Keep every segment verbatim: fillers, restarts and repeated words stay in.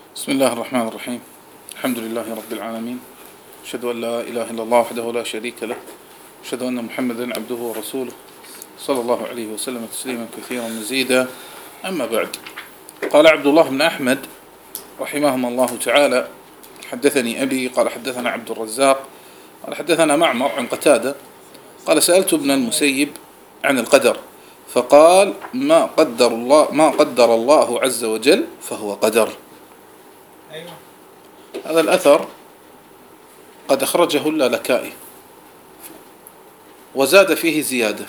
بسم الله الرحمن الرحيم. الحمد لله رب العالمين، أشهد أن لا إله إلا الله وحده لا شريك له، أشهد أن محمدا عبده ورسوله صلى الله عليه وسلم تسليما كثيرا مزيدا. أما بعد، قال عبد الله بن أحمد رحمهم الله تعالى: حدثني أبي قال حدثنا عبد الرزاق قال حدثنا معمر عن قتادة قال: سألت ابن المسيب عن القدر فقال: ما قدر الله ما قدر الله عز وجل فهو قدر. أيوة. هذا الأثر قد أخرجه اللالكائي وزاد فيه زيادة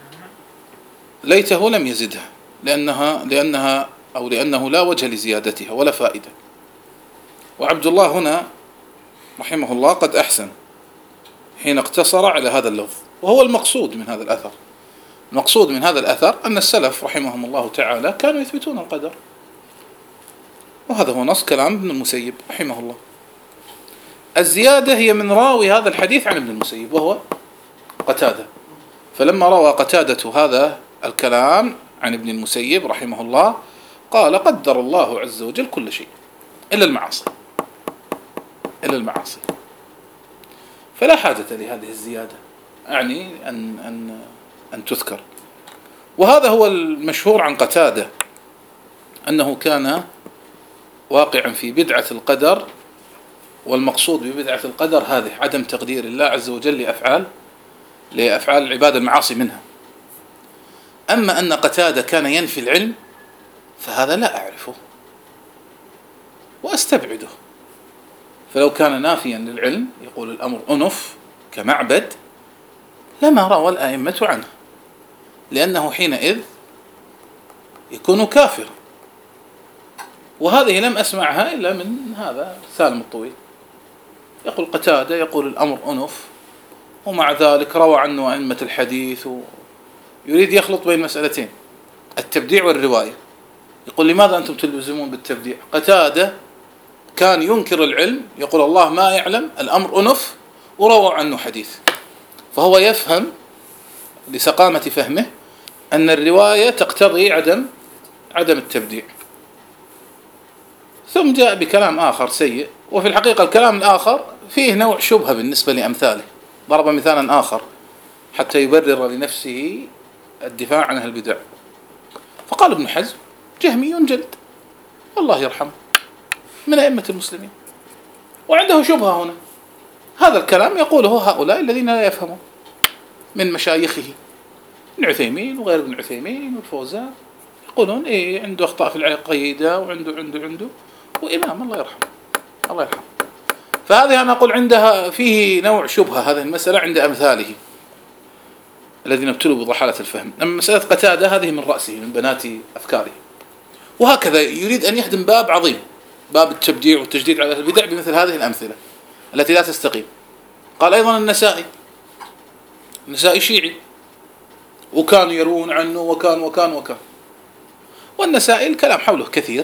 ليته لم يزدها لأنها لأنها أو لأنه لا وجه لزيادتها ولا فائدة. وعبد الله هنا رحمه الله قد أحسن حين اقتصر على هذا اللفظ، وهو المقصود من هذا الأثر. المقصود من هذا الأثر أن السلف رحمهم الله تعالى كانوا يثبتون القدر، وهذا هو نص كلام ابن المسيب رحمه الله. الزيادة هي من راوي هذا الحديث عن ابن المسيب وهو قتادة، فلما روى قتادة هذا الكلام عن ابن المسيب رحمه الله قال: قدر الله عز وجل كل شيء إلا المعاصي إلا المعاصي فلا حاجة لهذه الزيادة، أعني أن, أن, أن تذكر. وهذا هو المشهور عن قتادة، أنه كان واقعا في بدعة القدر، والمقصود ببدعة القدر هذه عدم تقدير الله عز وجل لأفعال لأفعال العباد المعاصي منها. أما أن قتادة كان ينفي العلم فهذا لا أعرفه وأستبعده، فلو كان نافيا للعلم يقول الأمر أنف كمعبد لما روى الأئمة عنه، لأنه حينئذ يكون كافرا. وهذه لم أسمعها إلا من هذا سالم الطويل، يقول قتادة يقول الأمر أنف، ومع ذلك روى عنه أئمة الحديث، ويريد يخلط بين مسألتين: التبديع والرواية. يقول: لماذا أنتم تلزمون بالتبديع؟ قتادة كان ينكر العلم، يقول الله ما يعلم، الأمر أنف، وروى عنه حديث. فهو يفهم لسقامة فهمه أن الرواية تقتضي عدم عدم التبديع، ثم جاء بكلام آخر سيء. وفي الحقيقة الكلام الآخر فيه نوع شبهة بالنسبة لأمثاله. ضرب مثالا آخر حتى يبرر لنفسه الدفاع عن أهل البدع، فقال ابن حزم: جهمي جلد، الله يرحمه، من أئمة المسلمين، وعنده شبهة هنا. هذا الكلام يقوله هؤلاء الذين لا يفهمون من مشايخه، ابن عثيمين وغير ابن عثيمين والفوزان، يقولون إيه عنده أخطاء في العقيدة وعنده عنده عنده وإمام، الله يرحمه الله يرحمه. فهذه أنا أقول عندها فيه نوع شبهة هذه المسألة عند أمثاله الذين ابتلوا بضحالة الفهم. أما مسألة قتادة هذه من رأسه، من بنات أفكاره. وهكذا يريد أن يهدم باب عظيم، باب التبديع والتجديد على البدع، بمثل هذه الأمثلة التي لا تستقيم. قال أيضا النسائي النسائي شيعي، وكانوا يروون عنه وكان وكان وكان والنسائي الكلام حوله كثير،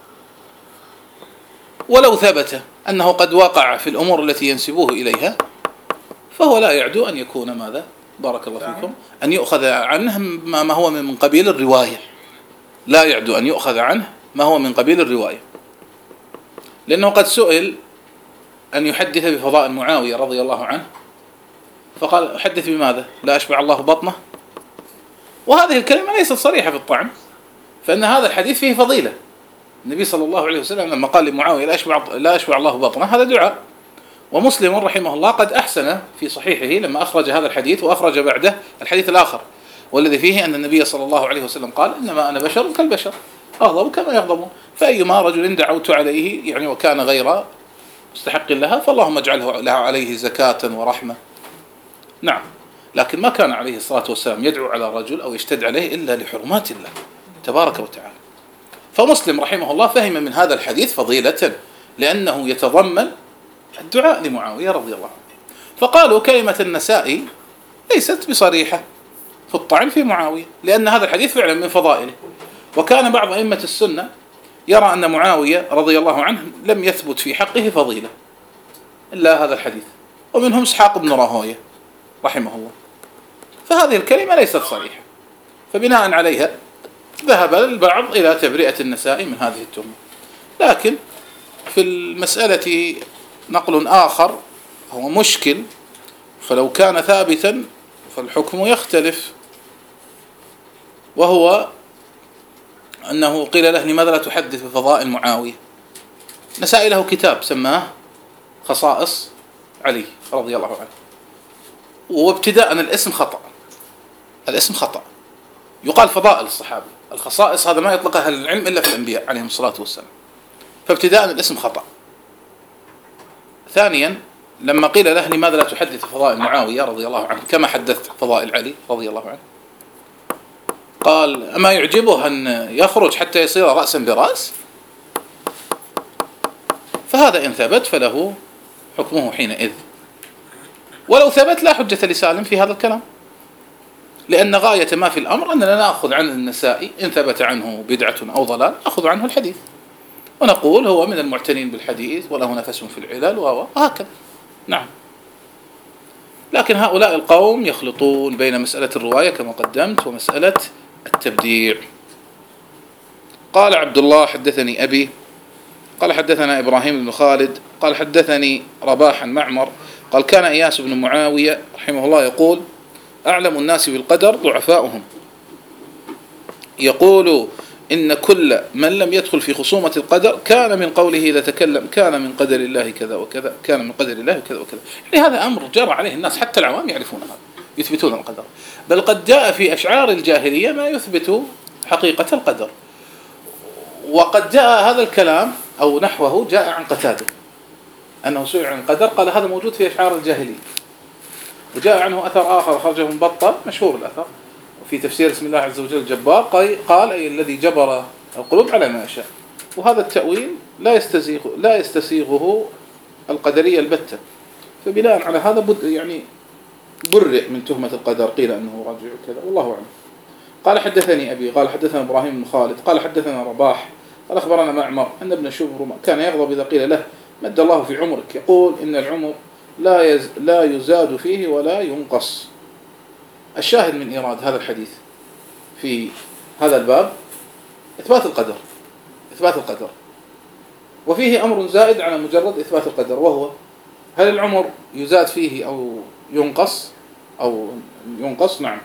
ولو ثبت أنه قد وقع في الأمور التي ينسبوه إليها فهو لا يعدو أن يكون ماذا؟ بارك الله فيكم، أن يؤخذ عنه ما هو من قبيل الرواية. لا يعدو أن يؤخذ عنه ما هو من قبيل الرواية، لأنه قد سئل أن يحدث بفضاء معاوية رضي الله عنه، فقال: أحدث بماذا؟ لا أشبع الله بطنه. وهذه الكلمة ليست صريحة في الطعن، فإن هذا الحديث فيه فضيلة. النبي صلى الله عليه وسلم لما قال لمعاوية: لا أشبع, لا أشبع الله بطنه، هذا دعاء. ومسلم رحمه الله قد أحسن في صحيحه لما أخرج هذا الحديث، وأخرج بعده الحديث الآخر والذي فيه أن النبي صلى الله عليه وسلم قال: إنما أنا بشر كالبشر أغضب كما يغضبون، فأيما رجل دعوت عليه يعني وكان غير مستحق لها فاللهم اجعله له عليه زكاة ورحمة. نعم، لكن ما كان عليه الصلاة والسلام يدعو على رجل أو يشتد عليه إلا لحرمات الله تبارك وتعالى. فمسلم رحمه الله فهم من هذا الحديث فضيلة، لأنه يتضمن الدعاء لمعاوية رضي الله عنه. فقالوا كلمة النسائي ليست بصريحة في الطعن في معاوية، لأن هذا الحديث فعلا من فضائله. وكان بعض أئمة السنة يرى أن معاوية رضي الله عنه لم يثبت في حقه فضيلة إلا هذا الحديث، ومنهم إسحاق بن راهويه رحمه الله. فهذه الكلمة ليست صريحة، فبناء عليها ذهب البعض إلى تبرئة النسائي من هذه التهمة. لكن وفي المسألة نقل آخر هو مشكل، فلو كان ثابتا فالحكم يختلف، وهو أنه قيل له لماذا لا تحدث بفضائل معاوية. نسائي له كتاب سماه خصائص علي رضي الله عنه، وابتداء الاسم خطأ، الاسم خطأ، يقال فضائل الصحابة، الخصائص هذا ما يطلقها العلم إلا في الأنبياء عليهم الصلاة والسلام، فابتداء الاسم خطأ. ثانيا لما قيل له لماذا لا تحدث فضائل معاوية رضي الله عنه كما حدثت فضائل علي رضي الله عنه، قال أما يعجبه أن يخرج حتى يصير رأسا برأس؟ فهذا إن ثبت فله حكمه حينئذ، ولو ثبت لا حجة لسالم في هذا الكلام، لأن غاية ما في الأمر أننا نأخذ عن النسائي إن ثبت عنه بدعة أو ضلال أخذ عنه الحديث، ونقول هو من المعتنين بالحديث وله نفس في العلل وهكذا. نعم. لكن هؤلاء القوم يخلطون بين مسألة الرواية كما قدمت ومسألة التبديع. قال عبد الله حدثني أبي قال حدثنا إبراهيم بن خالد قال حدثني رباح معمر قال كان إياس بن معاوية رحمه الله يقول أعلم الناس بالقدر ضعفاؤهم، يقول إن كل من لم يدخل في خصومة القدر كان من قوله إذا تكلم كان من قدر الله كذا وكذا، كان من قدر الله كذا وكذا. يعني هذا أمر جرى عليه الناس، حتى العوام يعرفون هذا، يثبتون القدر، بل قد جاء في أشعار الجاهلية ما يثبت حقيقة القدر. وقد جاء هذا الكلام أو نحوه جاء عن قتادة أنه سئل عن القدر قال هذا موجود في أشعار الجاهلية. وجاء عنه أثر آخر خرجه من بطة مشهور الأثر في تفسير اسم الله عز وجل الجبار، قال أي الذي جبر القلوب على ما شاء. وهذا التأويل لا يستسيغ لا يستسيغه القدرية البتة، فبناء على هذا بد يعني برئ من تهمة القدر، قيل أنه راجع كذا والله أعلم. قال حدثني أبي قال حدثنا إبراهيم بن خالد قال حدثنا رباح قال أخبرنا معمر أن ابن شبر كان يغضب إذا قيل له مد الله في عمرك، يقول إن العمر لا يز لا يزاد فيه ولا ينقص. الشاهد من إيراد هذا الحديث في هذا الباب إثبات القدر، إثبات القدر، وفيه أمر زائد على مجرد إثبات القدر، وهو هل العمر يزاد فيه أو ينقص أو ينقص؟ نعم.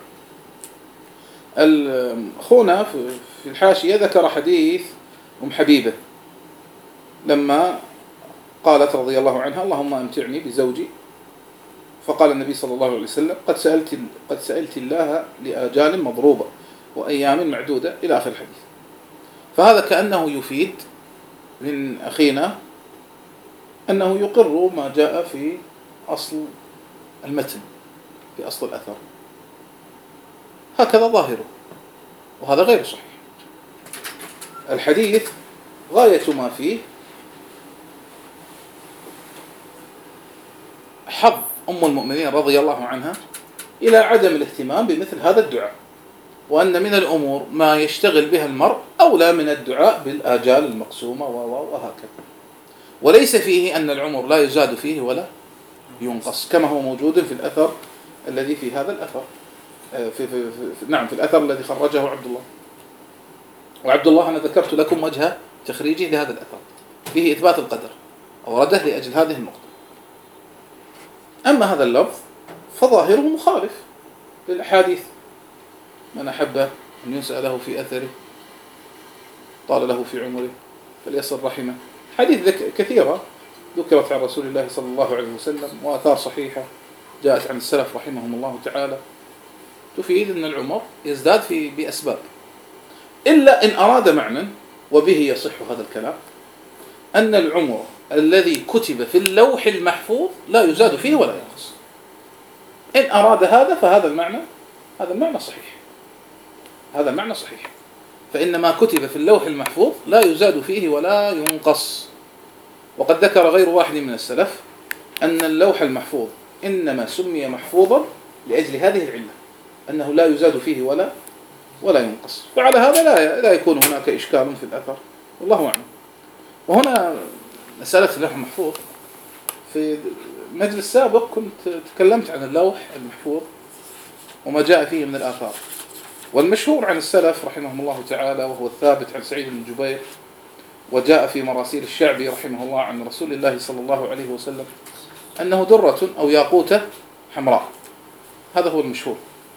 أخونا في الحاشية ذكر حديث أم حبيبة لما قالت رضي الله عنها اللهم أمتعني بزوجي، فقال النبي صلى الله عليه وسلم قد سألت, قد سألت الله لآجال مضروبة وأيام معدودة إلى آخر الحديث. فهذا كأنه يفيد من أخينا أنه يقر ما جاء في أصل المتن، في أصل الأثر، هكذا ظاهره، وهذا غير صحيح. الحديث غاية ما فيه حظ أم المؤمنين رضي الله عنها إلى عدم الاهتمام بمثل هذا الدعاء، وأن من الأمور ما يشتغل بها المرء أولى من الدعاء بالآجال المقسومة وهكذا، وليس فيه أن العمر لا يزاد فيه ولا ينقص كما هو موجود في الأثر الذي في هذا الأثر في, في, في, في نعم في الأثر الذي خرجه عبد الله. وعبد الله أنا ذكرت لكم وجه تخريجه لهذا الأثر فيه إثبات القدر، أورده لأجل هذه النقطة. أما هذا اللفظ فظاهره مخالف للأحاديث، من أحب أن ينسأ له في أثره طال له في عمره فليصل رحمه. حديث كثيرة ذكرت عن رسول الله صلى الله عليه وسلم وآثار صحيحة جاءت عن السلف رحمهم الله تعالى تفيد أن العمر يزداد في بأسباب، إلا إن أراد معنى وبه يصح هذا الكلام أن العمر الذي كتب في اللوح المحفوظ لا يزاد فيه ولا ينقص. إن أراد هذا فهذا المعنى هذا المعنى صحيح، هذا المعنى صحيح، فإن ما كتب في اللوح المحفوظ لا يزاد فيه ولا ينقص. وقد ذكر غير واحد من السلف أن اللوح المحفوظ إنما سمي محفوظا لأجل هذه العلة، أنه لا يزاد فيه ولا ولا ينقص. فعلى هذا لا لا يكون هناك إشكال في الأثر، والله أعلم. وهنا مسألة اللوح المحفوظ في مجلس سابق كنت تكلمت عن اللوح المحفوظ وما جاء فيه من الآثار، والمشهور عن السلف رحمهم الله تعالى وهو الثابت عن سعيد بن جبير وجاء في مراسيل الشعبي رحمه الله عن رسول الله صلى الله عليه وسلم أنه درة أو ياقوتة حمراء، هذا هو المشهور.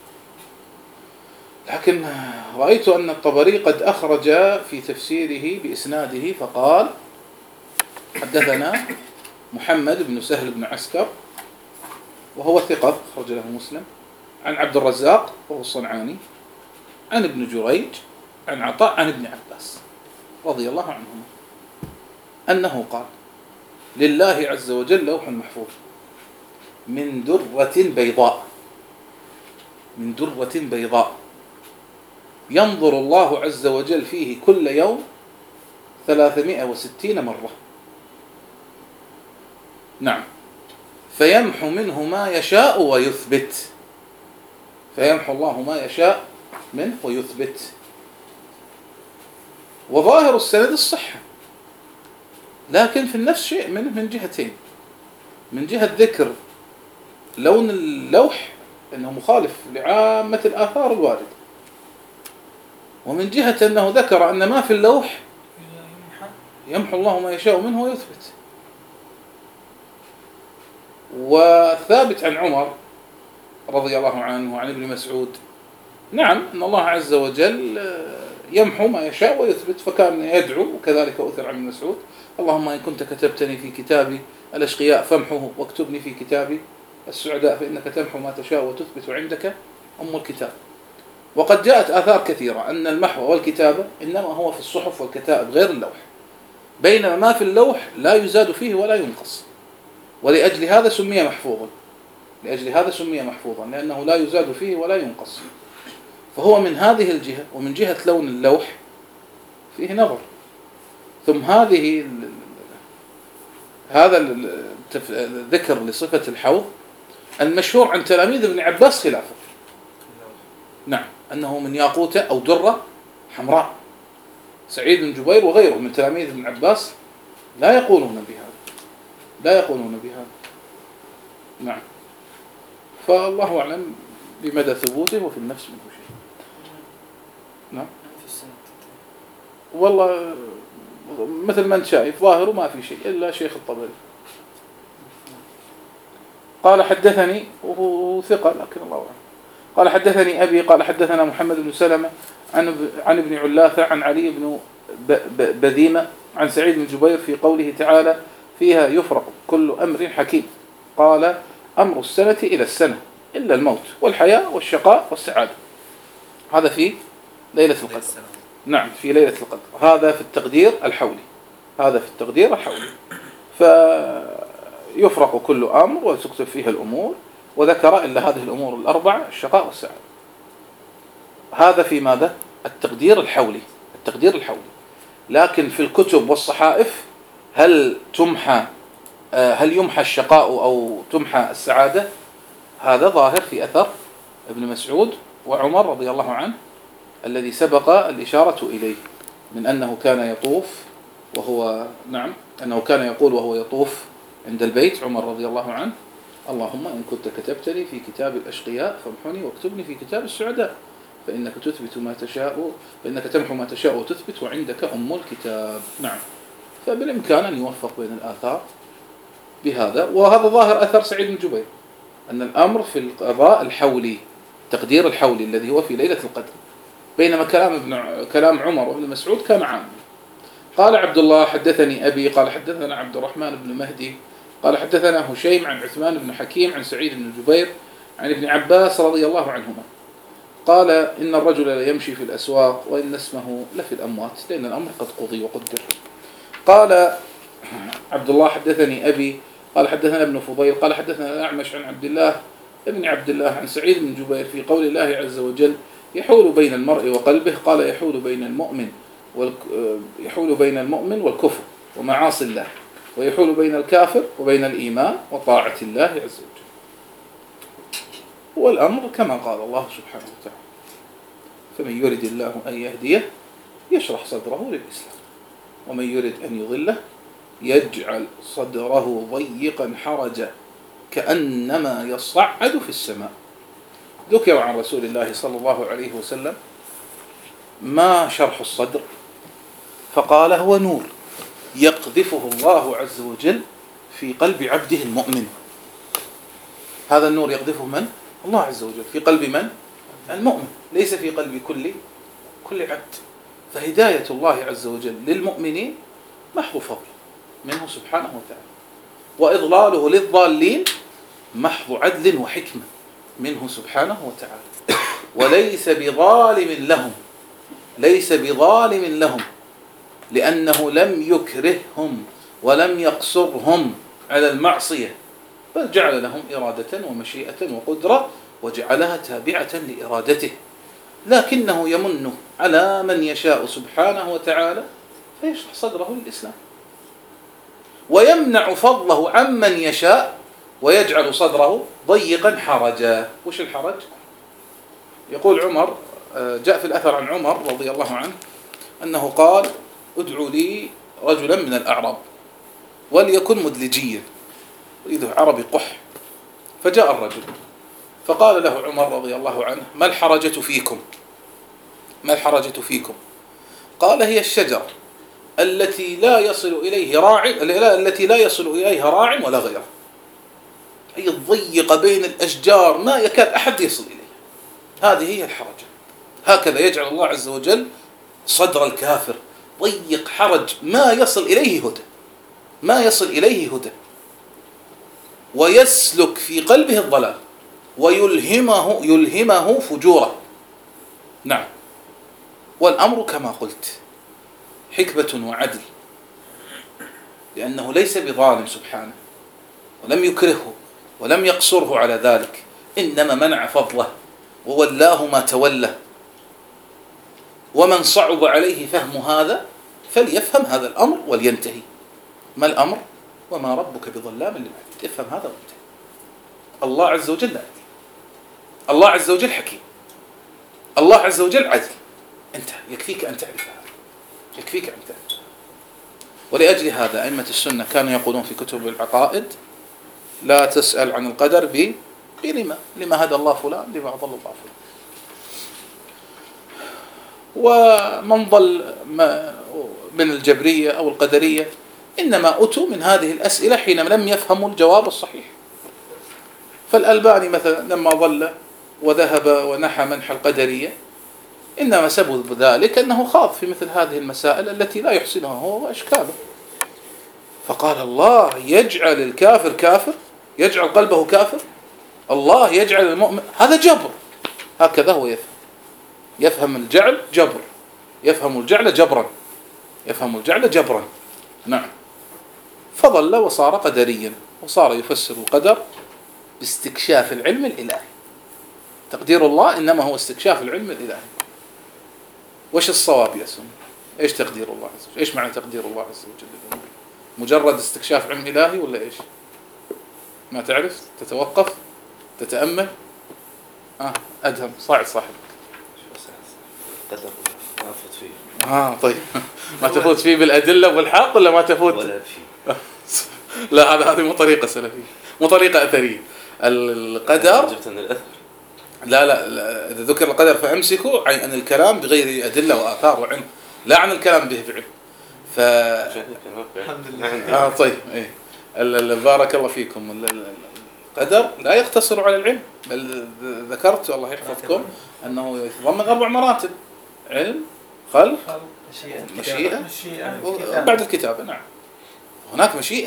لكن رأيت أن الطبري قد أخرج في تفسيره بإسناده فقال: حدثنا محمد بن سهل بن عسكر وهو ثقة أخرج له مسلم، عن عبد الرزاق وهو الصنعاني، عن ابن جريج، عن عطاء، عن ابن عباس رضي الله عنهما أنه قال: لله عز وجل لوح محفوظ من درة بيضاء، من درة بيضاء ينظر الله عز وجل فيه كل يوم ثلاثمائة وستين مرة. نعم. فيمحو منه ما يشاء ويثبت، فيمحو الله ما يشاء منه ويثبت. وظاهر السند الصحة، لكن في النفس شيء منه من جهتين: من جهة ذكر لون اللوح أنه مخالف لعامة الآثار الواردة، ومن جهة أنه ذكر أن ما في اللوح يمحو الله ما يشاء منه ويثبت. وثابت عن عمر رضي الله عنه وعن ابن مسعود نعم أن الله عز وجل يمحو ما يشاء ويثبت، فكان يدعو، وكذلك أثر عن ابن مسعود: اللهم إن كنت كتبتني في كتاب الأشقياء فامحه واكتبني في كتاب السعداء فإنك تمحو ما تشاء وتثبت عندك أم الكتاب. وقد جاءت آثار كثيرة أن المحو والكتابة إنما هو في الصحف والكتائب غير اللوح، بينما ما في اللوح لا يزاد فيه ولا ينقص، ولأجل هذا سمي محفوظا، لأجل هذا سمي محفوظا لأنه لا يزاد فيه ولا ينقص. فهو من هذه الجهة، ومن جهة لون اللوح فيه نظر. ثم هذه هذا الذكر لصفة الحوض المشهور عن تلاميذ ابن عباس خلافه، نعم، أنه من ياقوتة أو درة حمراء. سعيد بن جبير وغيره من تلاميذ ابن عباس لا يقولون بهذا، لا يقولون بهذا. نعم. فالله أعلم بمدى ثبوته، وفي النفس منه شيء. نعم. والله مثل ما انت شايف ظاهره ما في شيء إلا شيخ الطبري. قال حدثني، وهو ثقة لكن الله أعلم، قال حدثني أبي قال حدثنا محمد بن سلمة عن عن ابن علاثة عن علي بن بذيمة عن سعيد بن جبير في قوله تعالى: فيها يفرق كل أمر حكيم. قال: أمر السنة إلى السنة إلا الموت والحياة والشقاء والسعادة. هذا في ليلة القدر. نعم، في ليلة القدر. هذا في التقدير الحولي، هذا في التقدير الحولي. فيفرق كل أمر وتكتب فيها الأمور، وذكر إلا هذه الأمور الأربعة: الشقاء والسعادة. هذا في ماذا؟ التقدير الحولي، التقدير الحولي. لكن في الكتب والصحائف هل تمحى هل يمحى الشقاء أو تمحى السعادة؟ هذا ظاهر في أثر ابن مسعود وعمر رضي الله عنه الذي سبق الإشارة إليه، من أنه كان يطوف وهو نعم أنه كان يقول وهو يطوف عند البيت عمر رضي الله عنه: اللهم إن كنت كتبتني في كتاب الأشقياء فامحني واكتبني في كتاب السعداء فإنك تثبت ما تشاء فإنك تمحو ما تشاء وتثبت وعندك أم الكتاب. نعم. فبالإمكان أن يوفق بين الآثار بهذا، وهذا ظاهر أثر سعيد بن جبير أن الأمر في القضاء الحولي، تقدير الحولي الذي هو في ليلة القدر، بينما كلام ابن كلام عمر وابن مسعود كان عام. قال عبد الله حدثني أبي قال حدثنا عبد الرحمن بن مهدي قال حدثنا هشيم عن عثمان بن حكيم عن سعيد بن جبير عن ابن عباس رضي الله عنهما قال: إن الرجل لا يمشي في الأسواق وإن اسمه لفي الأموات، لأن الأمر قد قضي وقدر. قال عبد الله حدثني أبي قال حدثنا ابن فضيل قال حدثنا الأعمش عن عبد الله ابن عبد الله عن سعيد بن جبير في قول الله عز وجل: يحول بين المرء وقلبه. قال: يحول بين المؤمن يحول بين المؤمن والكفر ومعاصي الله، ويحول بين الكافر وبين الإيمان وطاعة الله عز وجل. والأمر كما قال الله سبحانه وتعالى: فمن يرد الله أن يهديه يشرح صدره للإسلام، ومن يرد أن يضله يجعل صدره ضيقا حرجا كأنما يصعد في السماء. ذكر عن رسول الله صلى الله عليه وسلم: ما شرح الصدر؟ فقال: هو نور يقذفه الله عز وجل في قلب عبده المؤمن. هذا النور يقذفه من؟ الله عز وجل في قلب من؟ المؤمن، ليس في قلب كل كل عبد. فهداية الله عز وجل للمؤمنين محض فضل منه سبحانه وتعالى، وإضلاله للضالين محض عدل وحكمة منه سبحانه وتعالى. وليس بظالم لهم، ليس بظالم لهم، لأنه لم يكرههم ولم يقصرهم على المعصية، بل جعل لهم إرادة ومشيئة وقدرة وجعلها تابعة لإرادته، لكنه يمن على من يشاء سبحانه وتعالى فيشرح صدره للإسلام، ويمنع فضله عمن يشاء ويجعل صدره ضيقا حرجا. وش الحرج؟ يقول عمر، جاء في الأثر عن عمر رضي الله عنه أنه قال: ادعوا لي رجلا من الأعراب وليكن مدلجيا، يريده عربي قح. فجاء الرجل فقال له عمر رضي الله عنه: ما الحرجة فيكم؟ ما الحرجة فيكم؟ قال: هي الشجرة التي لا يصل إليه راع التي لا يصل إليها راع ولا غيره، هي الضيقة بين الأشجار ما يكاد أحد يصل إليها، هذه هي الحرجة. هكذا يجعل الله عز وجل صدر الكافر ضيق حرج ما يصل إليه هدى، ما يصل إليه هدى، ويسلك في قلبه الضلال ويلهمه يلهمه فجوره. نعم، والأمر كما قلت حكمة وعدل، لأنه ليس بظالم سبحانه، ولم يكرهه ولم يقصره على ذلك، إنما منع فضله وولاه ما تولى. ومن صعب عليه فهم هذا فليفهم هذا الأمر ولينتهي. ما الأمر؟ وما ربك بظلام للعبيد. افهم هذا وانتهي. الله عز وجل عدل، الله عز وجل حكيم، الله عز وجل عدل. انتهى، يكفيك أن تعرف هذا، يكفيك أن تعرف. ولأجل هذا أئمة السنة كانوا يقولون في كتب العقائد: لا تسأل عن القدر ب لما لما هدى الله فلان، لما أضل الله فلان. ومن ضل من الجبرية أو القدرية إنما أتوا من هذه الأسئلة حين لم يفهموا الجواب الصحيح. فالألباني مثلا لما ضل وذهب ونحى منح القدرية إنما سبب ذلك أنه خاض في مثل هذه المسائل التي لا يحسنها هو وأشكاله، فقال: الله يجعل الكافر كافر، يجعل قلبه كافر، الله يجعل المؤمن، هذا جبر. هكذا هو يفهم، يفهم الجعل جبر، يفهم الجعل جبرا، يفهم الجعل جبرا. نعم. فضل وصار قدريا، وصار يفسر القدر باستكشاف العلم الإلهي. تقدير الله إنما هو استكشاف العلم الإلهي. وش الصواب يا سنة؟ إيش تقدير الله عز وجل؟ إيش معنى تقدير الله عز وجل؟ مجرد استكشاف علم إلهي ولا إيش؟ ما تعرف؟ تتوقف؟ تتأمل؟ آه أدهم صاعد صاحبك. قدر ما أفوت فيه. آه طيب. ما تفوت فيه بالأدلة والحق ولا ما تفوت؟ ولا فيه. لا، هذا هذه مو طريقة سلفية، مو طريقة أثرية. القدر جبت من الأثر. لا لا, لا إذا ذكر القدر فأمسكوا عن الكلام بغير أدلة وآثار وعلم، لا عن الكلام به بعلم. ف الحمد لله. آه طيب إيه. بارك الله فيكم. القدر لا يقتصر على العلم، بل ذكرت الله يحفظكم أنه يتضمن أربع مراتب: علم، خلق، مشيئة، مشيئة بعد الكتابة. نعم، هناك مشيئة.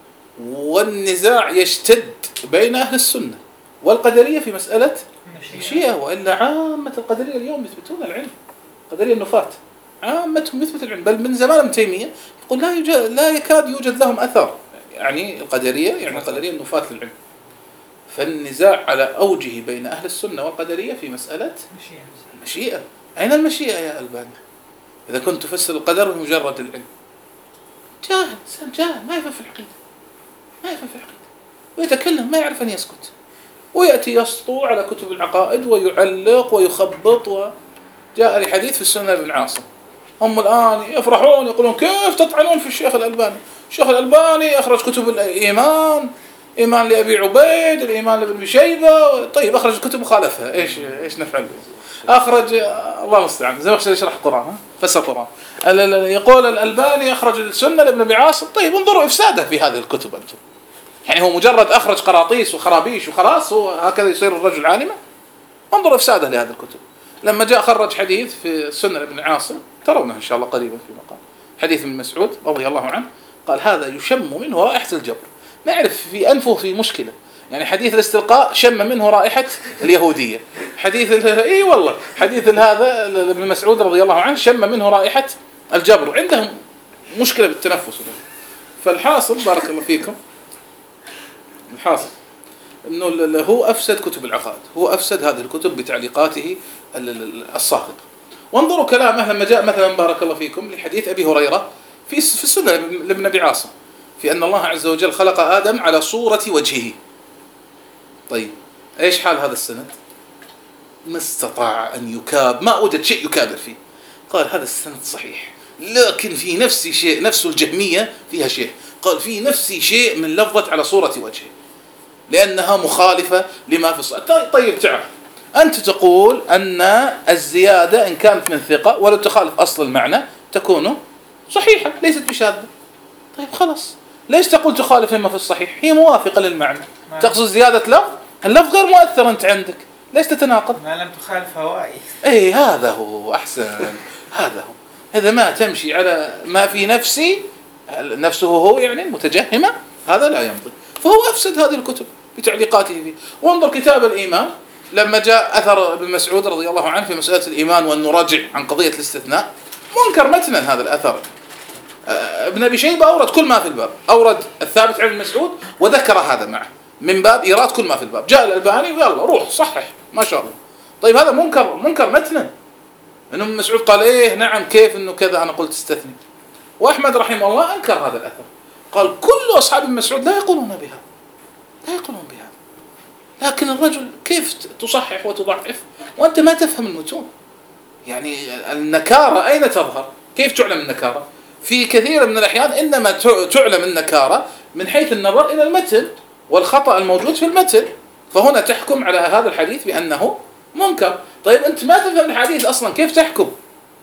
والنزاع يشتد بين أهل السنة والقدرية في مسألة مشيئة، وإلا عامة القدرية اليوم يثبتون العلم. قدرية النفاة عامتهم يثبت العلم، بل من زمان ابن تيمية يقول لا يوجد، لا يكاد يوجد لهم أثر، يعني القدرية يعني القدرية النفاة للعلم. فالنزاع على أوجه بين أهل السنة والقدرية في مسألة المشيئة. أين المشيئة يا ألباني؟ إذا كنت تفسر القدر بمجرد العلم، جاهل، إنسان جاهل ما يفهم في العقيدة، ما يفهم في العقيدة، ويتكلم ما يعرف أن يسكت، ويأتي يسطو على كتب العقائد ويعلق ويخبط. وجاء لي حديث في السنة بن عاصم، هم الآن يفرحون يقولون: كيف تطعنون في الشيخ الألباني؟ الشيخ الألباني أخرج كتب الإيمان، إيمان لأبي عبيد، الإيمان لابن أبي شيبة، طيب أخرج كتب مخالفة، إيش إيش نفعل؟ أخرج الله المستعان زي ما يشرح القرآن ها فسر القرآن. يقول الألباني أخرج السنة لابن أبي عاصم. طيب انظروا إفساده في هذه الكتب أنتم. يعني هو مجرد أخرج قراطيس وخرابيش وخلاص هو هكذا يصير الرجل عالما؟ انظروا إفساده لهذه الكتب. لما جاء خرج حديث في السنة لابن عاصم ترونه إن شاء الله قريبا في مقام حديث ابن مسعود رضي الله عنه قال هذا يشم منه رائحة الجبر. نعرف في أنفه في مشكلة. يعني حديث الاستلقاء شم منه رائحة اليهودية. حديث اي والله حديث هذا ابن مسعود رضي الله عنه شم منه رائحة الجبر. عندهم مشكلة بالتنفس. فالحاصل بارك الله فيكم الحاصل انه هو افسد كتب العقائد. هو افسد هذه الكتب بتعليقاته الساقطة. وانظروا كلامه لما جاء مثلا بارك الله فيكم لحديث ابي هريرة في في السنة لابن ابي عاصم في ان الله عز وجل خلق آدم على صورة وجهه. طيب ايش حال هذا السند؟ ما استطاع ان يكاب، ما وجد شيء يكابر فيه. قال هذا السند صحيح لكن في نفسي شيء، نفس الجهمية فيها شيء. قال في نفسي شيء من لفظة على صورة وجهه لأنها مخالفة لما في الصلاة. طيب تعال أنت تقول أن الزيادة إن كانت من ثقة ولو تخالف أصل المعنى تكون صحيحة ليست بشاذة. طيب خلاص ليش تقول تخالف ما في الصحيح؟ هي موافقة للمعنى. تقصد زيادة لفظ، اللفظ غير مؤثر أنت عندك، ليش تتناقض؟ ما لم تخالف هوائي. إيه هذا هو أحسن. هذا هو. إذا ما تمشي على ما في نفسي نفسه هو يعني المتجهمة هذا لا يمضي. فهو أفسد هذه الكتب بتعليقاته فيه. وانظر كتاب الإيمان لما جاء أثر ابن مسعود رضي الله عنه في مسألة الإيمان وأن نراجع عن قضية الاستثناء منكر متنا هذا الأثر. ابن أبي شيبة أورد كل ما في الباب، أورد الثابت عن ابن مسعود وذكر هذا معه من باب إيراد كل ما في الباب. جاء الألباني ويلا روح صحح ما شاء الله. طيب هذا منكر منكر متنا. إنه ابن مسعود قال إيه نعم كيف إنه كذا أنا قلت استثني. وأحمد رحمه الله أنكر هذا الأثر قال كل أصحاب ابن مسعود لا يقولون بها لا يقولون بها. لكن الرجل كيف تصحح وتضعف وأنت ما تفهم المتون؟ يعني النكارة أين تظهر؟ كيف تعلم النكارة؟ في كثير من الأحيان إنما تعلم النكارة من حيث النظر إلى المتن والخطأ الموجود في المتن. فهنا تحكم على هذا الحديث بأنه منكر. طيب أنت ما تفهم الحديث أصلا كيف تحكم؟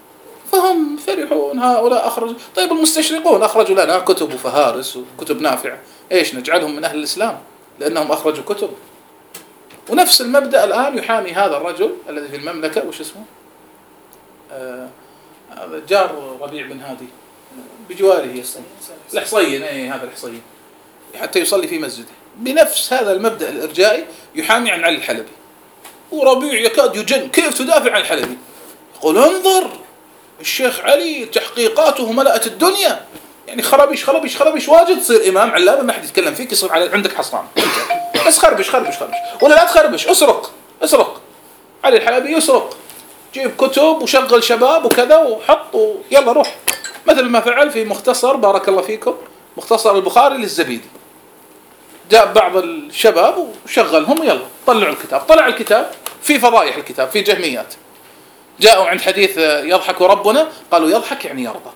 فهم فرحون هؤلاء أخرجوا. طيب المستشرقون أخرجوا لنا كتب وفهارس وكتب نافعة، إيش نجعلهم من أهل الإسلام لأنهم أخرجوا كتب؟ ونفس المبدأ الآن يحامي هذا الرجل الذي في المملكة وش اسمه آه جار ربيع بن هادي بجواره الحصين. اي هذا الحصين حتى يصلي في مسجده بنفس هذا المبدأ الإرجائي يحامي عن علي الحلبي. وربيع يكاد يجن كيف تدافع عن الحلبي؟ يقول انظر الشيخ علي تحقيقاته ملأت الدنيا، يعني خربش خربش خربش واجد تصير إمام علامة ما حد يتكلم فيك يصير على عندك حصان بس خربش خربش خربش ولا لا تخربش اسرق اسرق. علي الحلبي يسرق، جيب كتب وشغل شباب وكذا وحط ويلا روح، مثل ما فعل في مختصر بارك الله فيكم مختصر البخاري للزبيدي. جاء بعض الشباب وشغلهم يلا طلعوا الكتاب. طلع الكتاب في فضائح الكتاب في جهميات. جاءوا عند حديث يضحك ربنا قالوا يضحك يعني يرضى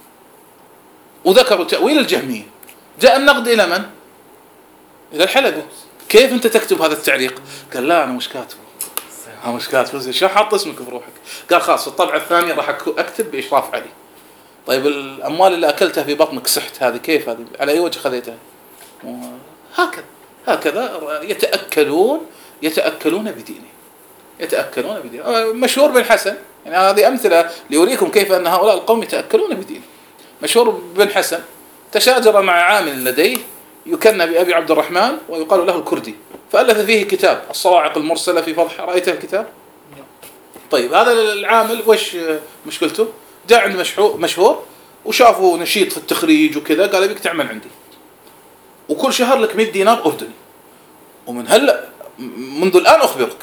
وذكروا تأويل الجهمية. جاء النقد إلى من؟ إلى الحلبي. كيف أنت تكتب هذا التعليق؟ قال لا أنا مش كاتبه. ها مش كاتبه شو حاط اسمك في روحك؟ قال خلاص في الطبعة الثانية راح أكتب بإشراف علي. طيب الأموال اللي أكلتها في بطنك سحت هذه كيف هذه؟ على أي وجه خذيتها؟ هكذا هكذا يتأكلون يتأكلون بدينه يتأكلون بدينه. مشهور بن حسن، يعني هذه أمثلة ليوريكم كيف أن هؤلاء القوم يتأكلون بدينه. مشهور بن حسن تشاجر مع عامل لديه يكنى بأبي عبد الرحمن ويقال له الكردي، فألف فيه كتاب الصواعق المرسلة في فضح. رأيت الكتاب؟ طيب هذا العامل وش مشكلته؟ جاء عند مشهور وشافوا نشيط في التخريج وكذا قال بيك تعمل عندي وكل شهر لك مئة دينار أردني، ومن هلأ منذ الآن أخبرك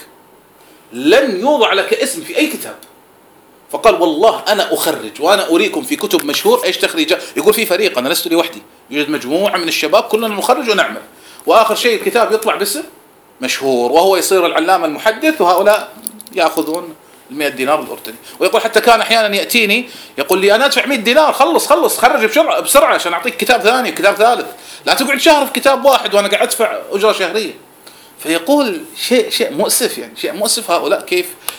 لن يوضع لك اسم في أي كتاب. فقال والله أنا أخرج وأنا أريكم في كتب مشهور إيش تخريجه. يقول في فريق أنا لست لوحدي، يوجد مجموعة من الشباب كلنا نخرج ونعمل، وآخر شيء الكتاب يطلع باسم مشهور وهو يصير العلامة المحدث وهؤلاء يأخذون المئة دينار الأردني. ويقول حتى كان أحيانا يأتيني يقول لي أنا أدفع مئة دينار خلص خلص خرج بسرعة بسرعة عشان أعطيك كتاب ثاني وكتاب ثالث، لا تقعد شهر في كتاب واحد وأنا قاعد أدفع أجرة شهرية. فيقول شيء شيء مؤسف، يعني شيء مؤسف هؤلاء كيف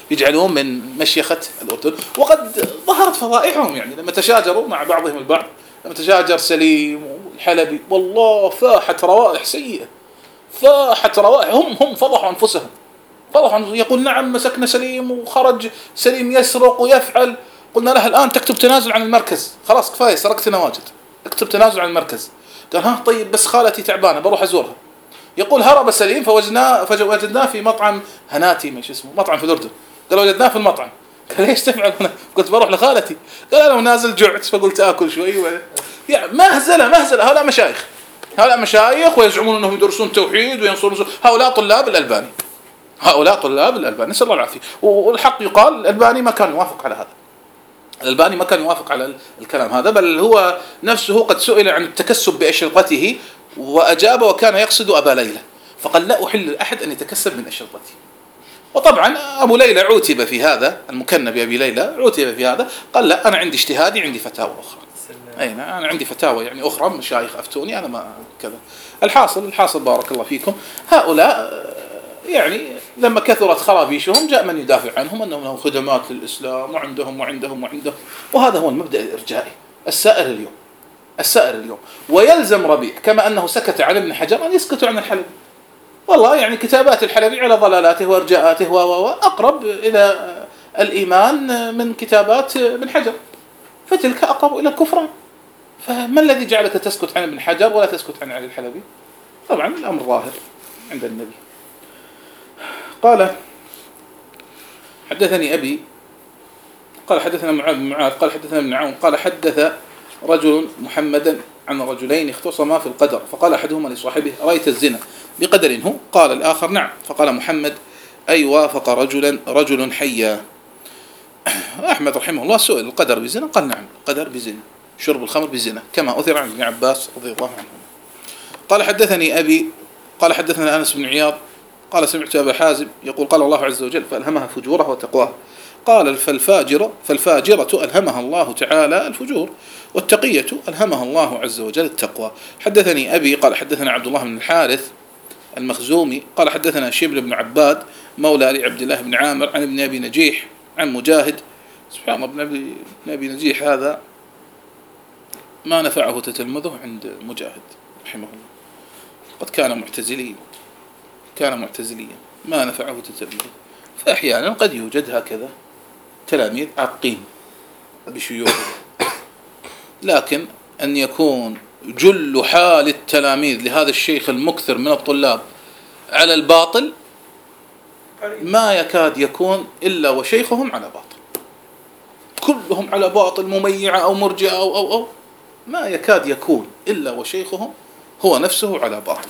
يجعلون من مشيخة الأردن. وقد ظهرت فضائحهم، يعني لما تشاجروا مع بعضهم البعض، لما تشاجر سليم والحلبي والله فاحت روائح سيئة، فاحت روائح، هم هم فضحوا أنفسهم، فضحوا أنفسهم. يقول نعم مسكنا سليم وخرج سليم يسرق ويفعل. قلنا له الآن تكتب تنازل عن المركز، خلاص كفاية سرقتنا واجد، اكتب تنازل عن المركز. قال ها طيب بس خالتي تعبانة بروح أزورها. يقول هرب سليم فوجدناه فوجدناه في مطعم هناتي مش اسمه مطعم في الأردن. قال وجدناه في المطعم. قال ليش تفعل هنا؟ قلت بروح لخالتي. قال أنا ونازل جعت فقلت آكل شوي. يعني مهزلة مهزلة. هؤلاء مشايخ، هؤلاء مشايخ ويزعمون أنهم يدرسون توحيد وينصرون. هؤلاء طلاب الألباني، هؤلاء طلاب الألباني نسأل الله العافية. والحق يقال الألباني ما كان يوافق على هذا، الألباني ما كان يوافق على الكلام هذا، بل هو نفسه قد سئل عن التكسب بأشرطته وأجاب وكان يقصد أبا ليلى، فقال لا أحل أحد أن يتكسب من أشرطتي. وطبعا أبو ليلى عوتب في هذا، المكنى بأبي ليلى عوتب في هذا، قال لا أنا عندي اجتهادي، عندي فتاوى أخرى. أي أنا عندي فتاوى يعني أخرى، مشايخ أفتوني أنا ما كذا. الحاصل الحاصل بارك الله فيكم، هؤلاء يعني لما كثرت خرابيشهم جاء من يدافع عنهم أنهم لهم خدمات للإسلام وعندهم وعندهم وعندهم. وهذا هو المبدأ الإرجائي السائر اليوم، السائر اليوم. ويلزم ربيع كما أنه سكت عن ابن حجر أن يسكتوا عن الحلبي. والله يعني كتابات الحلبي على ضلالاته وارجاءاته وأقرب إلى الإيمان من كتابات ابن حجر، فتلك أقرب إلى الكفران. فما الذي جعلك تسكت عن ابن حجر ولا تسكت عن علي الحلبي؟ طبعا الأمر ظاهر عند النبي. قال حدثني أبي قال حدثنا معاذ بن معاذ قال حدثنا ابن عون قال حدث رجل محمدا عن رجلين اختصما في القدر، فقال أحدهما لصاحبه رأيت الزنا بقدر هو؟ قال الآخر نعم. فقال محمد أي وافق رجلا رجل حيا. أحمد رحمه الله سئل القدر بزنا؟ قال نعم القدر بزنا، شرب الخمر بزنا، كما أثر عن ابن عباس رضي الله عنه. قال حدثني أبي قال حدثنا أنس بن عياض قال سمعت أبا حازم يقول قال الله عز وجل فألهمها فجورها وتقواها. قال فالفاجرة فالفاجرة ألهمها الله تعالى الفجور، والتقية ألهمها الله عز وجل التقوى. حدثني أبي قال حدثنا عبد الله بن الحارث المخزومي قال حدثنا شبل بن عباد مولى لعبد الله بن عامر عن ابن أبي نجيح عن مجاهد. سبحان الله، ابن أبي نجيح هذا ما نفعه تتلمذه عند مجاهد رحمه الله، قد كان معتزليا كان معتزليا ما نفعه تتلمذه. فأحيانا قد يوجد هكذا تلاميذ عاقين بشيوخهم، لكن أن يكون جل حال التلاميذ لهذا الشيخ المكثر من الطلاب على الباطل ما يكاد يكون إلا وشيخهم على باطل، كلهم على باطل مميعة أو مرجئة أو, أو, أو ما يكاد يكون إلا وشيخهم هو نفسه على باطل.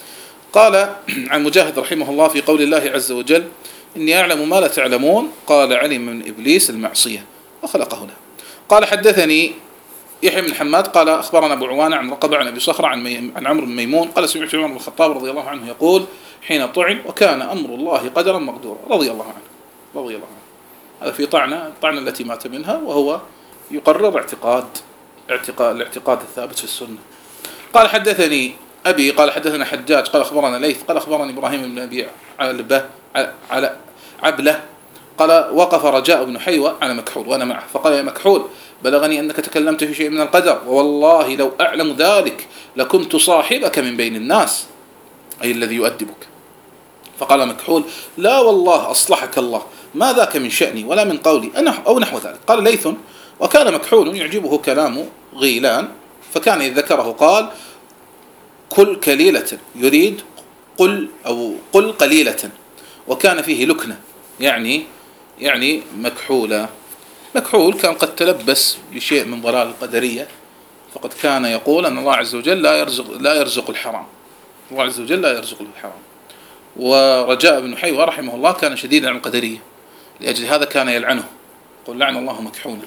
قال عن مجاهد رحمه الله في قول الله عز وجل إني أعلم ما لا تعلمون قال علم من إبليس المعصية وخلقه له. قال حدثني يحيى بن حماد قال أخبرنا أبو عوانة عن رقبة عن أبي صخرة عن, عن عمرو بن ميمون قال سمعت عمر بن الخطاب رضي الله عنه يقول حين طعن وكان أمر الله قدرا مقدورا رضي الله عنه رضي الله عنه. هذا في طعنة الطعنة التي مات منها، وهو يقرر اعتقاد اعتقاد الاعتقاد الثابت في السنة. قال حدثني أبي قال حدثنا حجاج قال أخبرنا ليث قال أخبرني إبراهيم بن أبي علبة على عبلة قال وقف رجاء بن حيوة على مكحول وأنا معه فقال يا مكحول بلغني أنك تكلمت في شيء من القدر، والله لو أعلم ذلك لكنت صاحبك من بين الناس، أي الذي يؤدبك. فقال مكحول لا والله أصلحك الله ما ذاك من شأني ولا من قولي أنا أو نحو ذلك. قال ليث وكان مكحول يعجبه كلام غيلان فكان إذ ذكره قال كل كليلة يريد قل أو قل قليلة، وكان فيه لكنة يعني يعني مكحولة. مكحول كان قد تلبس بشيء من ضلال القدرية، فقد كان يقول أن الله عز وجل لا يرزق لا يرزق الحرام، الله عز وجل لا يرزق الحرام. ورجاء بن حيوة رحمه الله كان شديدا على القدرية، لأجل هذا كان يلعنه قل لعن الله مكحولا.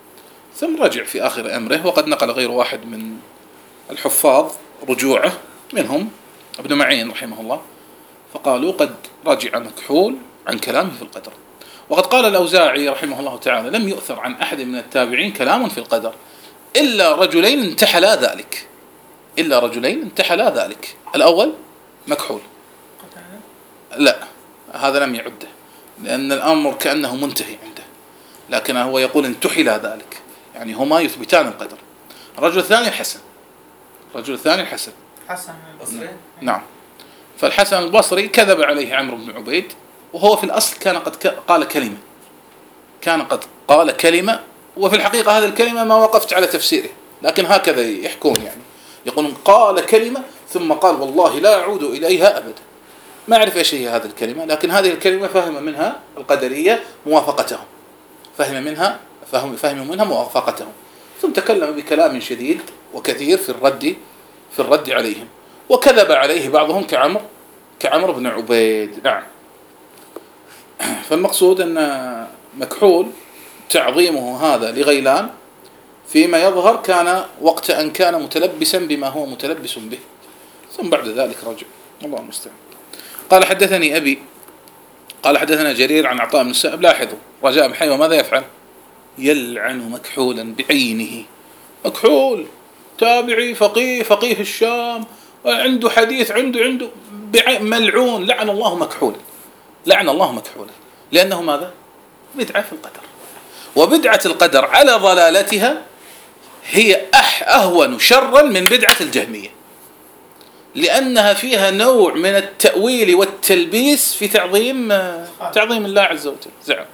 ثم رجع في آخر أمره، وقد نقل غير واحد من الحفاظ رجوعه منهم ابن معين رحمه الله، فقالوا قد رجع مكحول عن كلامه في القدر. وقد قال الأوزاعي رحمه الله تعالى لم يؤثر عن أحد من التابعين كلام في القدر إلا رجلين انتحلا ذلك إلا رجلين انتحلا ذلك الأول مكحول، لا هذا لم يعده، لأن الأمر كأنه منتهي عنده، لكن هو يقول انتحل ذلك، يعني هما يثبتان القدر. الرجل الثاني الحسن، الرجل الثاني الحسن حسن البصري. نعم. فالحسن البصري كذب عليه عمرو بن عبيد، وهو في الأصل كان قد قال كلمة، كان قد قال كلمة، وفي الحقيقة هذه الكلمة ما وقفت على تفسيره، لكن هكذا يحكون، يعني يقولون قال كلمة ثم قال والله لا أعود إليها أبدا. ما أعرف إيش هي هذه الكلمة، لكن هذه الكلمة فهم منها القدرية موافقتهم، فهم منها فهم فهم منها موافقتهم، ثم تكلم بكلام شديد وكثير في الرد في الرد عليهم، وكذب عليه بعضهم كعمر كعمر بن عبيد. نعم. فالمقصود أن مكحول تعظيمه هذا لغيلان فيما يظهر كان وقت أن كان متلبسا بما هو متلبس به، ثم بعد ذلك رجع، الله المستعان. قال حدثني أبي قال حدثنا جرير عن عطاء بن السائب. لاحظوا رجاء بن حيوة ماذا يفعل؟ يلعن مكحولا بعينه. مكحول تابعي فقيه فقيه الشام، عنده حديث عنده عنده ملعون، لعن الله مكحولا، لعن الله مكحولا، لأنه ماذا؟ بدعة في القدر، وبدعة القدر على ضلالتها هي أح أهون شرا من بدعة الجهمية، لأنها فيها نوع من التأويل والتلبيس في تعظيم تعظيم الله عز وجل. زعم،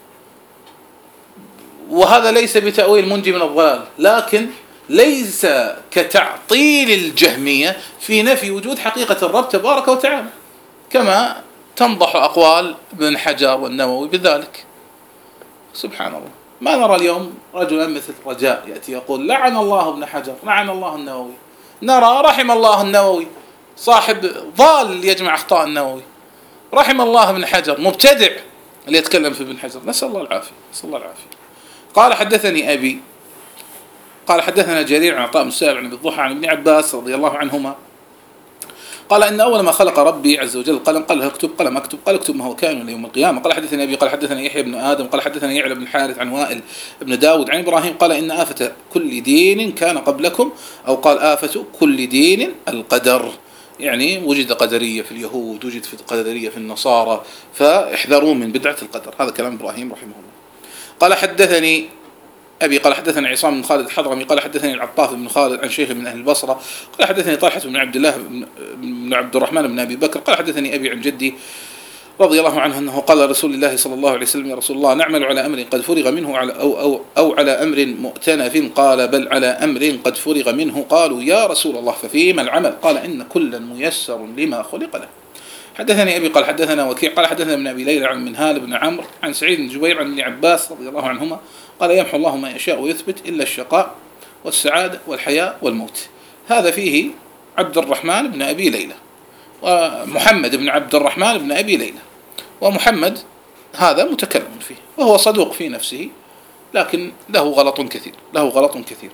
وهذا ليس بتأويل منجي من الضلال، لكن ليس كتعطيل الجهمية في نفي وجود حقيقة الرب تبارك وتعالى، كما تنضح أقوال ابن حجر والنووي بذلك. سبحان الله، ما نرى اليوم رجلا مثل رجاء يأتي يقول لعن الله ابن حجر، لعن الله النووي. نرى رحم الله النووي، صاحب ضال يجمع أخطاء النووي، رحم الله ابن حجر، مبتدع اللي يتكلم في ابن حجر، نسأل الله العافية، نسأل الله العافية. قال حدثني أبي قال حدثنا جرير عن عطاء بن السائب عن ابي الضحى عن ابن عباس رضي الله عنهما قال إن أول ما خلق ربي عز وجل القلم قال له اكتب، قلم اكتب، قال اكتب ما هو كائن يوم القيامة. قال حدثني أبي قال حدثني يحيى بن آدم قال حدثني يعلى بن الحارث عن وائل بن داود عن إبراهيم قال إن آفة كل دين كان قبلكم، أو قال آفة كل دين القدر، يعني وجد قدرية في اليهود، وجد في قدرية في النصارى، فاحذروا من بدعة القدر. هذا كلام إبراهيم رحمه الله. قال حدثني أبي قال حدثنا عصام بن خالد الحضرمي قال حدثني العطاف بن خالد عن شيخ من أهل البصرة قال حدثني طلحة بن عبد الله بن عبد الرحمن بن أبي بكر قال حدثني أبي عن جدي رضي الله عنه أنه قال رسول الله صلى الله عليه وسلم يا رسول الله نعمل على أمر قد فرغ منه على أو, أو, أو على أمر مؤتنف؟ قال بل على أمر قد فرغ منه. قالوا يا رسول الله ففيما العمل؟ قال إن كلا ميسر لما خلق له. حدثني أبي قال حدثنا وكيع قال حدثنا ابن أبي ليلى عن منهال بن عمرو عن سعيد بن جبير عن ابن عباس رضي الله عنهما قال يمحو الله ما يشاء ويثبت إلا الشقاء والسعادة والحياة والموت. هذا فيه عبد الرحمن بن أبي ليلى ومحمد بن عبد الرحمن بن أبي ليلى، ومحمد هذا متكلم فيه وهو صدوق في نفسه، لكن له غلط كثير له غلط كثير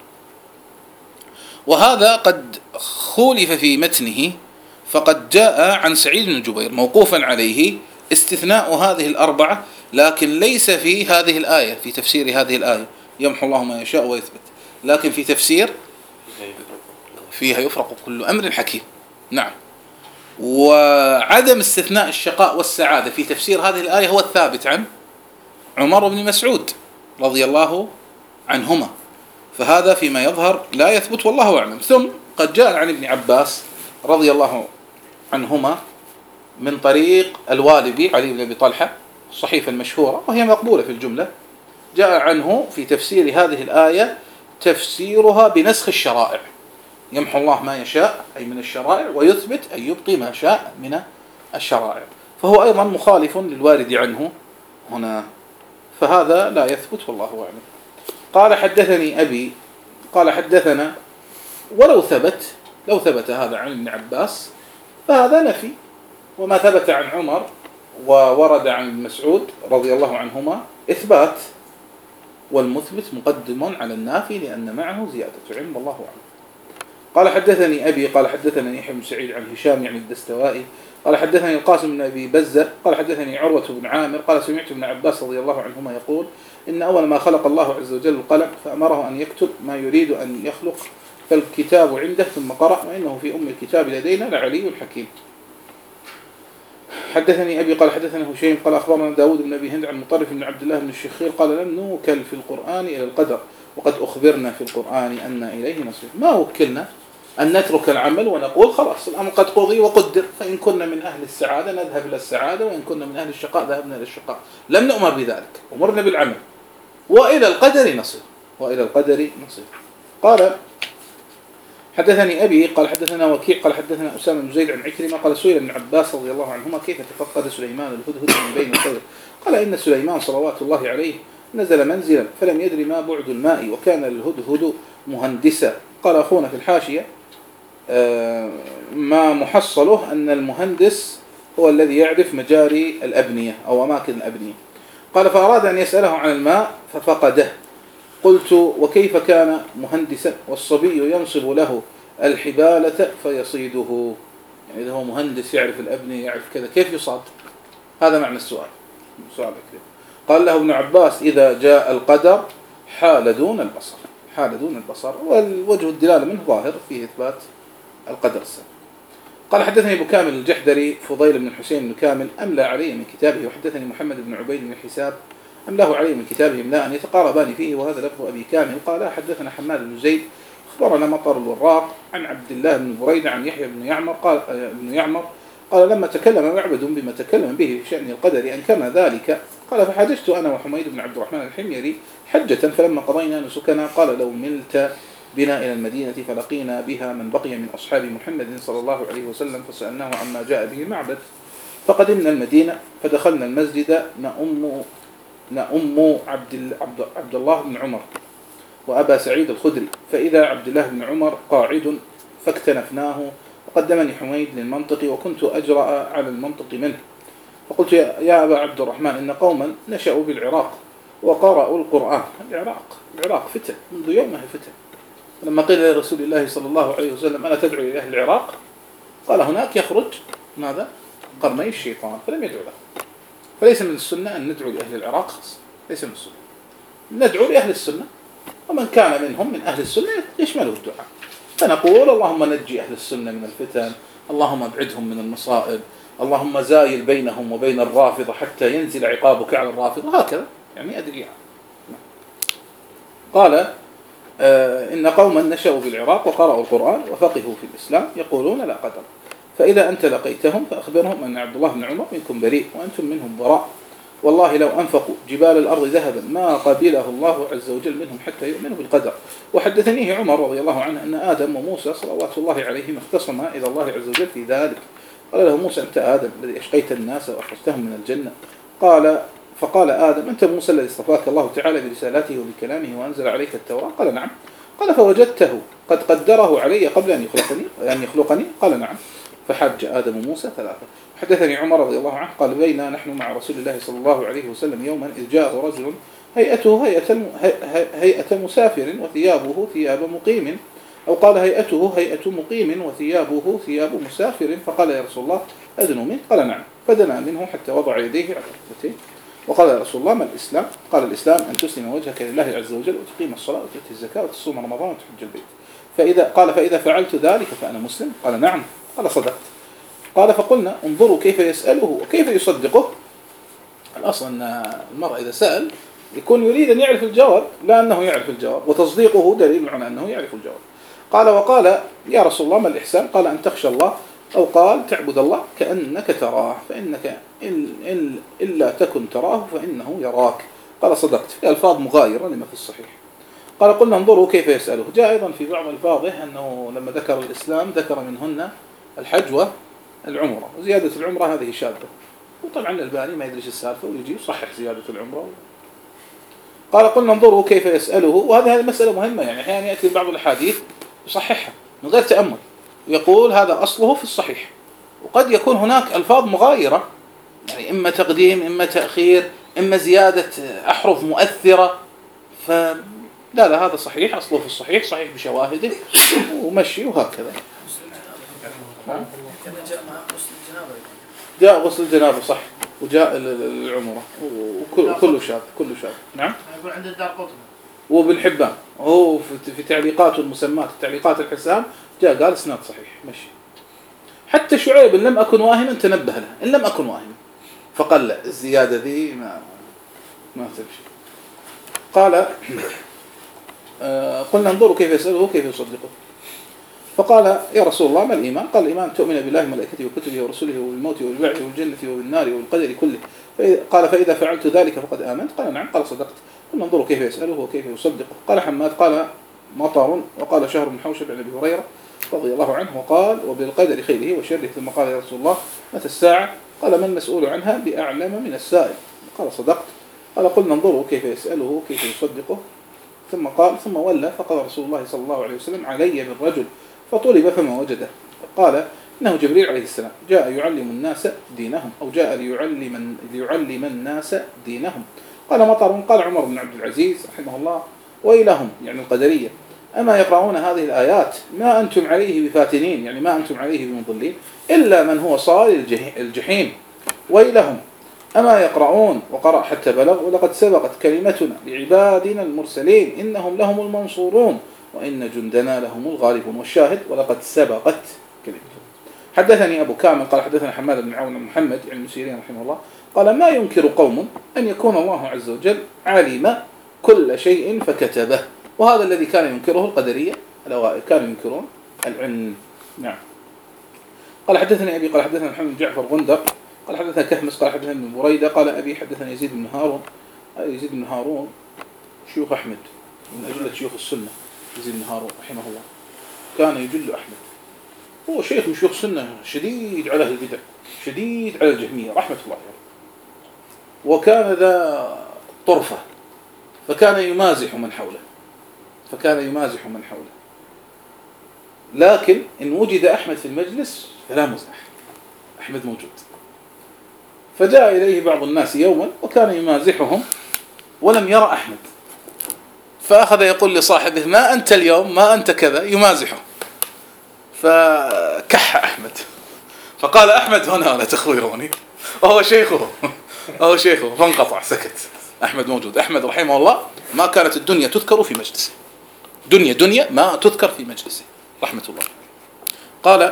وهذا قد خولف في متنه، فقد جاء عن سعيد بن جبير موقوفا عليه استثناء هذه الأربعة، لكن ليس في هذه الآية، في تفسير هذه الآية يمحو الله ما يشاء ويثبت، لكن في تفسير فيها يفرق كل أمر حكيم. نعم. وعدم استثناء الشقاء والسعادة في تفسير هذه الآية هو الثابت عن عمر بن مسعود رضي الله عنهما، فهذا فيما يظهر لا يثبت والله أعلم. ثم قد جاء عن ابن عباس رضي الله عنهما من طريق الوالبي علي بن أبي طلحة الصحيفة المشهورة وهي مقبولة في الجملة، جاء عنه في تفسير هذه الآية تفسيرها بنسخ الشرائع، يمحو الله ما يشاء أي من الشرائع ويثبت أي يبقي ما شاء من الشرائع، فهو أيضا مخالف للوارد عنه هنا، فهذا لا يثبت والله أعلم. قال حدثني أبي قال حدثنا، ولو ثبت لو ثبت هذا عن ابن عباس فهذا نفي، وما ثبت عن عمر وورد عن ابن مسعود رضي الله عنهما إثبات، والمثبت مقدم على النافي لأن معه زيادة علم والله أعلم. قال حدثني أبي قال حدثني يحيى بن سعيد عن هشام يعني الدستوائي قال حدثني القاسم بن أبي بزة قال حدثني عروة بن عامر قال سمعت ابن عباس رضي الله عنهما يقول إن أول ما خلق الله عز وجل القلم فأمره أن يكتب ما يريد أن يخلق، فالكتاب عنده ثم قرأ وإنه في أم الكتاب لدينا لعلي حكيم. حدثني أبي قال حدثنا هشيم قال أخبرنا داود بن أبي هند عن مطرف بن عبد الله بن الشخير قال لم نوكل في القرآن إلى القدر وقد أخبرنا في القرآن أن إليه نصير. ما وكلنا أن نترك العمل ونقول خلاص الأمر قد قضي وقدر، فإن كنا من أهل السعادة نذهب إلى السعادة وإن كنا من أهل الشقاء ذهبنا إلى الشقاء. لم نؤمر بذلك، أمرنا بالعمل. وإلى القدر نصير، وإلى القدر نصير. قال حدثني أبي قال حدثنا وكيع قال حدثنا أسامة بن زيد عن عكرمة قال سئل ابن عباس رضي الله عنهما كيف تفقد سليمان الهدهد من بين الطير؟ قال إن سليمان صلوات الله عليه نزل منزلا فلم يدري ما بعد الماء وكان الهدهد مهندسا. قال أخونا في الحاشية ما محصله أن المهندس هو الذي يعرف مجاري الأبنية أو أماكن الأبنية. قال فأراد أن يسأله عن الماء ففقده. قلت وكيف كان مهندسا والصبي ينصب له الحبالة فيصيده؟ يعني إذا هو مهندس يعرف الأبنية يعرف كذا كيف يصاد؟ هذا معنى السؤال. سؤال كذا. قال له ابن عباس إذا جاء القدر حال دون البصر، حال دون البصر، والوجه الدلالة منه ظاهر فيه إثبات القدر السابق. قال حدثني أبو كامل الجحدري فضيل بن الحسين بن كامل أملى علي من كتابه، وحدثني محمد بن عبيد بن حساب أملاه علي من كتابه إملاء يتقاربان فيه، وهذا لفظ أبي كامل. قال حدثنا حماد بن زيد أخبرنا مطر الوراق عن عبد الله بن بريدة عن يحيى بن يعمر قال ابن يعمر قال لما تكلم معبد بما تكلم به في شأن القدر أنكرنا ذلك. قال فحججت أنا وحميد بن عبد الرحمن الحميري حجة فلما قضينا نسكنا قال لو ملت بنا إلى المدينة فلقينا بها من بقي من أصحاب محمد صلى الله عليه وسلم فسألناه عما جاء به المعبد. فقدمنا المدينة فدخلنا المسجد نأم نأم عبد عبد الله بن عمر وأبا سعيد الخدري، فإذا عبد الله بن عمر قاعد فاكتنفناه وقدمني حميد للمنطق وكنت أجرأ على المنطق منه. فقلت يا أبا عبد الرحمن إن قوما نشأوا بالعراق وقرأوا القرآن. العراق العراق فتن منذ يومها فتن. لما قيل لرسول الله صلى الله عليه وسلم أنا تدعو إلى أهل العراق قال هناك يخرج ماذا؟ قرني الشيطان، فلم يدعو له. فليس من السنة أن ندعو لأهل العراق خاصة، ليس من السنة. ندعو لأهل السنة ومن كان منهم من أهل السنة يشمله الدعاء. فنقول اللهم نجي أهل السنة من الفتن، اللهم ابعدهم من المصائب، اللهم زايل بينهم وبين الرافضة حتى ينزل عقابك على الرافضة، هكذا يعني أدري يعني. قال آه إن قوما نشأوا بالعراق وقرأوا القرآن وفقهوا في الإسلام يقولون لا قدر، فإذا أنت لقيتهم فأخبرهم أن عبد الله بن عمر منكم بريء وأنتم منهم براء، والله لو أنفقوا جبال الأرض ذهبا ما قبله الله عز وجل منهم حتى يؤمنوا بالقدر. وحدثنيه عمر رضي الله عنه أن آدم وموسى صلوات الله عليهما اختصما إلى الله عز وجل في ذلك. قال له موسى أنت آدم الذي أشقيت الناس وأخرجتهم من الجنة. قال فقال آدم أنت موسى الذي اصطفاك الله تعالى برسالاته وبكلامه وأنزل عليك التوراة؟ قال نعم. قال فوجدته قد قدره علي قبل أن يخلقني أن يخلقني؟ قال نعم. فحج آدم وموسى ثلاثة. حدثني عمر رضي الله عنه قال بينا نحن مع رسول الله صلى الله عليه وسلم يوما إذ جاء رجل هيئته هيئة, هيئة مسافر وثيابه ثياب مقيم، أو قال هيئته هيئة مقيم وثيابه ثياب مسافر، فقال يا رسول الله أدنو منه؟ قال نعم. فدنا منه حتى وضع يديه على ركبتيه وقال يا رسول الله ما الإسلام؟ قال الإسلام أن تسلم وجهك لله عز وجل وتقيم الصلاة وتؤتي الزكاة وتصوم رمضان وتحج البيت. فإذا قال فإذا فعلت ذلك فأنا مسلم؟ قال نعم. قال صدقت. قال فقلنا انظروا كيف يسأله وكيف يصدقه. الأصل أن المرء إذا سأل يكون يريد أن يعرف الجواب لا أنه يعرف الجواب، وتصديقه دليل على أنه يعرف الجواب. قال وقال يا رسول الله ما الإحسان؟ قال أن تخشى الله، أو قال تعبد الله كأنك تراه فإنك إن إن إلا تكن تراه فإنه يراك. قال صدقت. في ألفاظ مغايرة لما في الصحيح. قال قلنا انظروا كيف يسأله. جاء أيضا في بعض ألفاظه أنه لما ذكر الإسلام ذكر منهن الحج والعمرة، وزيادة العمرة هذه شاذة، وطبعا الألباني ما يدري السالفة ويجي يصحح زيادة العمرة. قال قلنا انظروا كيف يسأله، وهذه هذه مسألة مهمة، يعني أحيانا يأتي بعض الأحاديث يصححها من غير تأمل، يقول هذا أصله في الصحيح، وقد يكون هناك ألفاظ مغايرة، يعني إما تقديم إما تأخير إما زيادة أحرف مؤثرة، فلا لا هذا صحيح أصله في الصحيح صحيح بشواهده ومشي وهكذا. جاء غسل الجنابة صح، وجاء العمرة وكله شاذ كله شاذ. نعم. يقول عند الدار قطن وابن حبان هو في تعليقات المسمات التعليقات الحسام جاء قال اسناد صحيح مشي. حتى حتى شعيب إن لم أكن واهما تنبه له، إن لم أكن واهما، فقال لا الزيادة ذي ما ما تمشي. قال آه قلنا انظروا كيف يسأله وكيف يصدقه. فقال يا رسول الله ما الإيمان؟ قال الإيمان تؤمن بالله وملائكته وكتبه ورسله وبالموت والبعث والجنة وبالنار والقدر كله. قال فإذا فعلت ذلك فقد آمنت؟ قال نعم. قال صدقت. قلنا انظروا كيف يسأله وكيف يصدقه. قال حماد قال مطر، وقال شهر بن حوشب عن أبي هريرة رضي الله عنه وقال وبالقدر خيره وشره. ثم قال يا رسول الله متى الساعة؟ قال ما المسؤول عنها بأعلم من السائل؟ قال صدقت. قال قلنا انظروا كيف يسأله وكيف يصدقه. ثم قال ثم ولى فقال رسول الله صلى الله عليه وسلم علي بالرجل، فطلب فما وجده. قال إنه جبريل عليه السلام جاء يعلم الناس دينهم، أو جاء ليعلم, ليعلم الناس دينهم. قال مطر. قال عمر بن عبد العزيز رحمه الله ويلهم يعني القدرية، أما يقرؤون هذه الآيات ما أنتم عليه بفاتنين، يعني ما أنتم عليه بمضلين، إلا من هو صال الجحيم. ويلهم أما يقرؤون، وقرأ حتى بلغ ولقد سبقت كلمتنا لعبادنا المرسلين إنهم لهم المنصورون وإن جندنا لهم الغالبون. والشاهد ولقد سبقت كلمتنا. حدثني أبو كامل قال حدثنا حماد بن عون محمد عن المسيرين رحمه الله قال ما ينكر قوم أن يكون الله عز وجل علم كل شيء فكتبه. وهذا الذي كان ينكره القدرية الأوائل، كانوا ينكرون العلم. نعم. قال حدثني أبي قال حدثنا محمد بن جعفر غندر قال حدثنا كهمس قال حدثنا ابن بريدة قال أبي حدثنا يزيد بن هارون. يزيد بن هارون شيوخ أحمد من أجلة شيوخ السنة. يزيد بن هارون رحمه الله كان يجل أحمد، هو شيخ من شيوخ السنة، شديد على البدع، شديد على الجهمية رحمة الله عليه، وكان ذا طرفة، فكان يمازح من حوله فكان يمازح من حوله لكن إن وجد أحمد في المجلس فلا مزاح، أحمد موجود. فجاء إليه بعض الناس يوما وكان يمازحهم ولم يرى أحمد، فأخذ يقول لصاحبه ما أنت اليوم، ما أنت كذا، يمازحه. فكح أحمد فقال أحمد هنا ولا تخويروني، وهو شيخه وهو شيخه فانقطع سكت. أحمد موجود. أحمد رحمه الله ما كانت الدنيا تذكر في مجلسه، دنيا دنيا ما تذكر في مجلسه رحمة الله. قال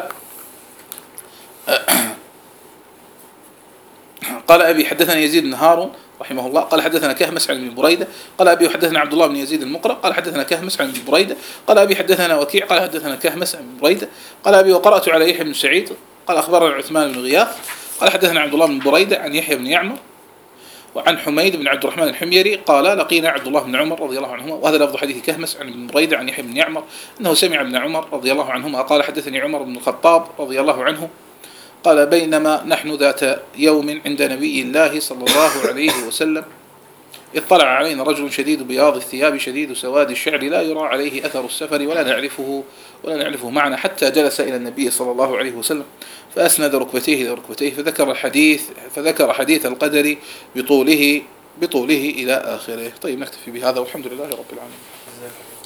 قال أبي حدثنا يزيد بن هارون رحمه الله قال حدثنا كهمس عن ابن بريدة قال أبي حدثنا عبد الله بن يزيد المقرأ قال حدثنا كهمس عن ابن بريدة قال أبي حدثنا وكيع قال حدثنا كهمس عن ابن بريدة قال أبي وقرأت على يحيى بن سعيد قال أخبرنا عثمان بن غياث قال حدثنا عبد الله بن بريدة عن يحيى بن يعمر وعن حميد بن عبد الرحمن الحميري قال لقينا عبد الله بن عمر رضي الله عنهما. وهذا لفظ حديث كهمس عن ابن بريدة عن يحيى بن يعمر أنه سمع ابن عمر رضي الله عنهما قال حدثني عمر بن الخطاب رضي الله عنه قال بينما نحن ذات يوم عند نبي الله صلى الله عليه وسلم اطلع علينا رجل شديد بياض الثياب شديد سواد الشعر لا يرى عليه أثر السفر ولا نعرفه ولا نعرفه معنا حتى جلس إلى النبي صلى الله عليه وسلم فأسند ركبتيه إلى ركبتيه فذكر الحديث فذكر حديث القدر بطوله بطوله إلى آخره. طيب نكتفي بهذا والحمد لله رب العالمين.